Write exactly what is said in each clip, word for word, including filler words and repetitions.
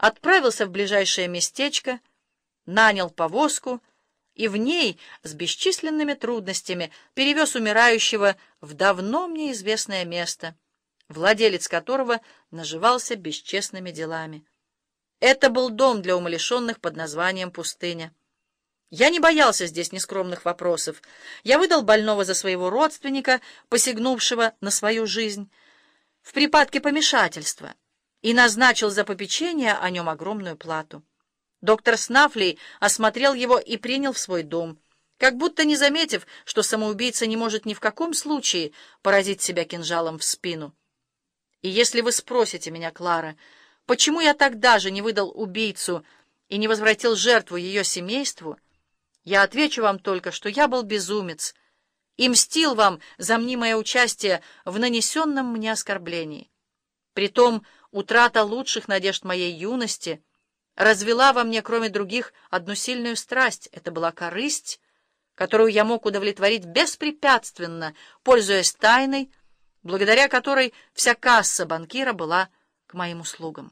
отправился в ближайшее местечко, нанял повозку и в ней с бесчисленными трудностями перевез умирающего в давно мне известное место, владелец которого наживался бесчестными делами. Это был дом для умалишенных под названием «Пустыня». Я не боялся здесь нескромных вопросов. Я выдал больного за своего родственника, посягнувшего на свою жизнь в припадке помешательства, и назначил за попечение о нем огромную плату. Доктор Снафлей осмотрел его и принял в свой дом, как будто не заметив, что самоубийца не может ни в каком случае поразить себя кинжалом в спину. И если вы спросите меня, Клара, почему я тогда же не выдал убийцу и не возвратил жертву ее семейству, я отвечу вам только, что я был безумец и мстил вам за мнимое участие в нанесенном мне оскорблении. Притом утрата лучших надежд моей юности развела во мне, кроме других, одну сильную страсть. Это была корысть, которую я мог удовлетворить беспрепятственно, пользуясь тайной, благодаря которой вся касса банкира была к моим услугам.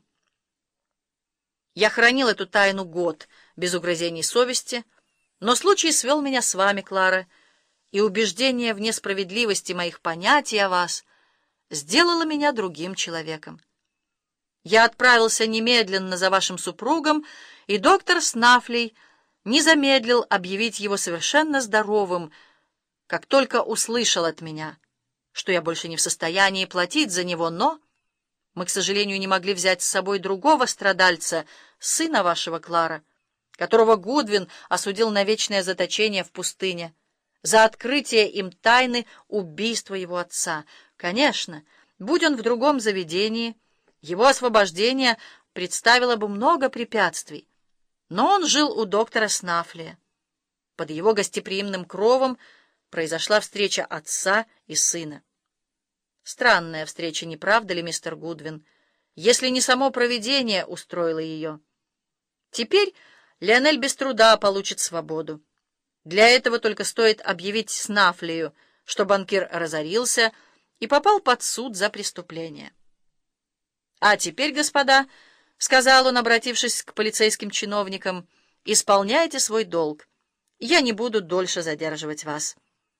Я хранил эту тайну год без угрызений совести, но случай свел меня с вами, Клара, и убеждение в несправедливости моих понятий о вас сделало меня другим человеком. Я отправился немедленно за вашим супругом, и доктор Снафлей не замедлил объявить его совершенно здоровым, как только услышал от меня, что я больше не в состоянии платить за него, но мы, к сожалению, не могли взять с собой другого страдальца, сына вашего, Клара, которого Гудвин осудил на вечное заточение в пустыне за открытие им тайны убийства его отца. Конечно, будь он в другом заведении, его освобождение представило бы много препятствий, но он жил у доктора Снафлия. Под его гостеприимным кровом произошла встреча отца и сына. Странная встреча, не правда ли, мистер Гудвин, если не само провидение устроило ее? Теперь Лионель без труда получит свободу. Для этого только стоит объявить Снафлию, что банкир разорился и попал под суд за преступление. «А теперь, господа, — сказал он, обратившись к полицейским чиновникам, — исполняйте свой долг. Я не буду дольше задерживать вас».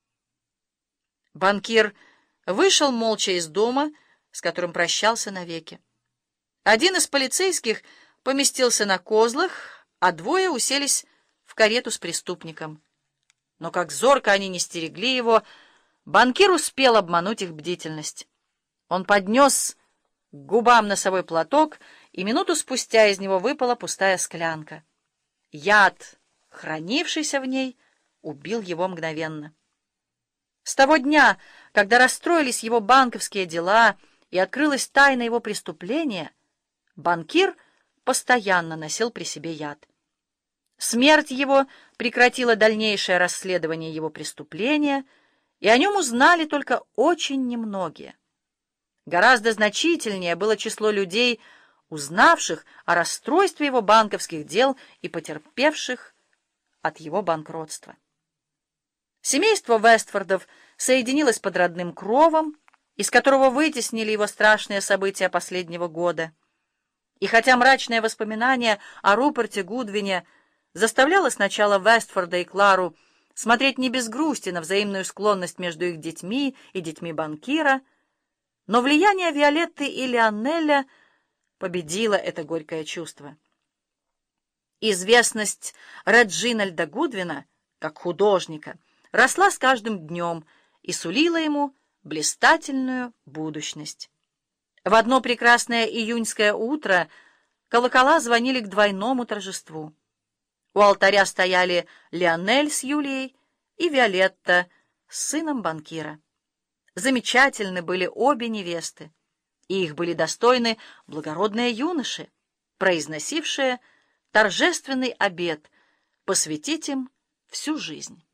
Банкир вышел молча из дома, с которым прощался навеки. Один из полицейских поместился на козлах, а двое уселись в карету с преступником. Но как зорко они не стерегли его, банкир успел обмануть их бдительность. Он поднес к губам носовой платок, и минуту спустя из него выпала пустая склянка. Яд, хранившийся в ней, убил его мгновенно. С того дня, когда расстроились его банковские дела и открылась тайна его преступления, банкир постоянно носил при себе яд. Смерть его прекратила дальнейшее расследование его преступления, и о нем узнали только очень немногие. Гораздо значительнее было число людей, узнавших о расстройстве его банковских дел и потерпевших от его банкротства. Семейство Вестфордов соединилось под родным кровом, из которого вытеснили его страшные события последнего года. И хотя мрачное воспоминание о Руперте Гудвине заставляло сначала Вестфорда и Клару смотреть не без грусти на взаимную склонность между их детьми и детьми банкира, но влияние Виолетты и Лионеля победило это горькое чувство. Известность Реджинальда Гудвина, как художника, росла с каждым днем и сулила ему блистательную будущность. В одно прекрасное июньское утро колокола звонили к двойному торжеству. У алтаря стояли Лионель с Юлией и Виолетта с сыном банкира. Замечательны были обе невесты, и их были достойны благородные юноши, произносившие торжественный обет посвятить им всю жизнь.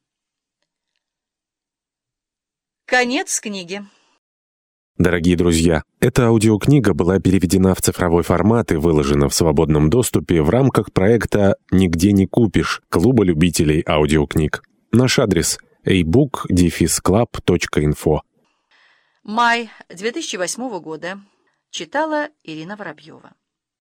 Конец книги. Дорогие друзья, эта аудиокнига была переведена в цифровой формат и выложена в свободном доступе в рамках проекта «Нигде не купишь» Клуба любителей аудиокниг. Наш адрес — эй бук дефис клаб точка инфо. Май две тысячи восьмого года. Читала Ирина Воробьева.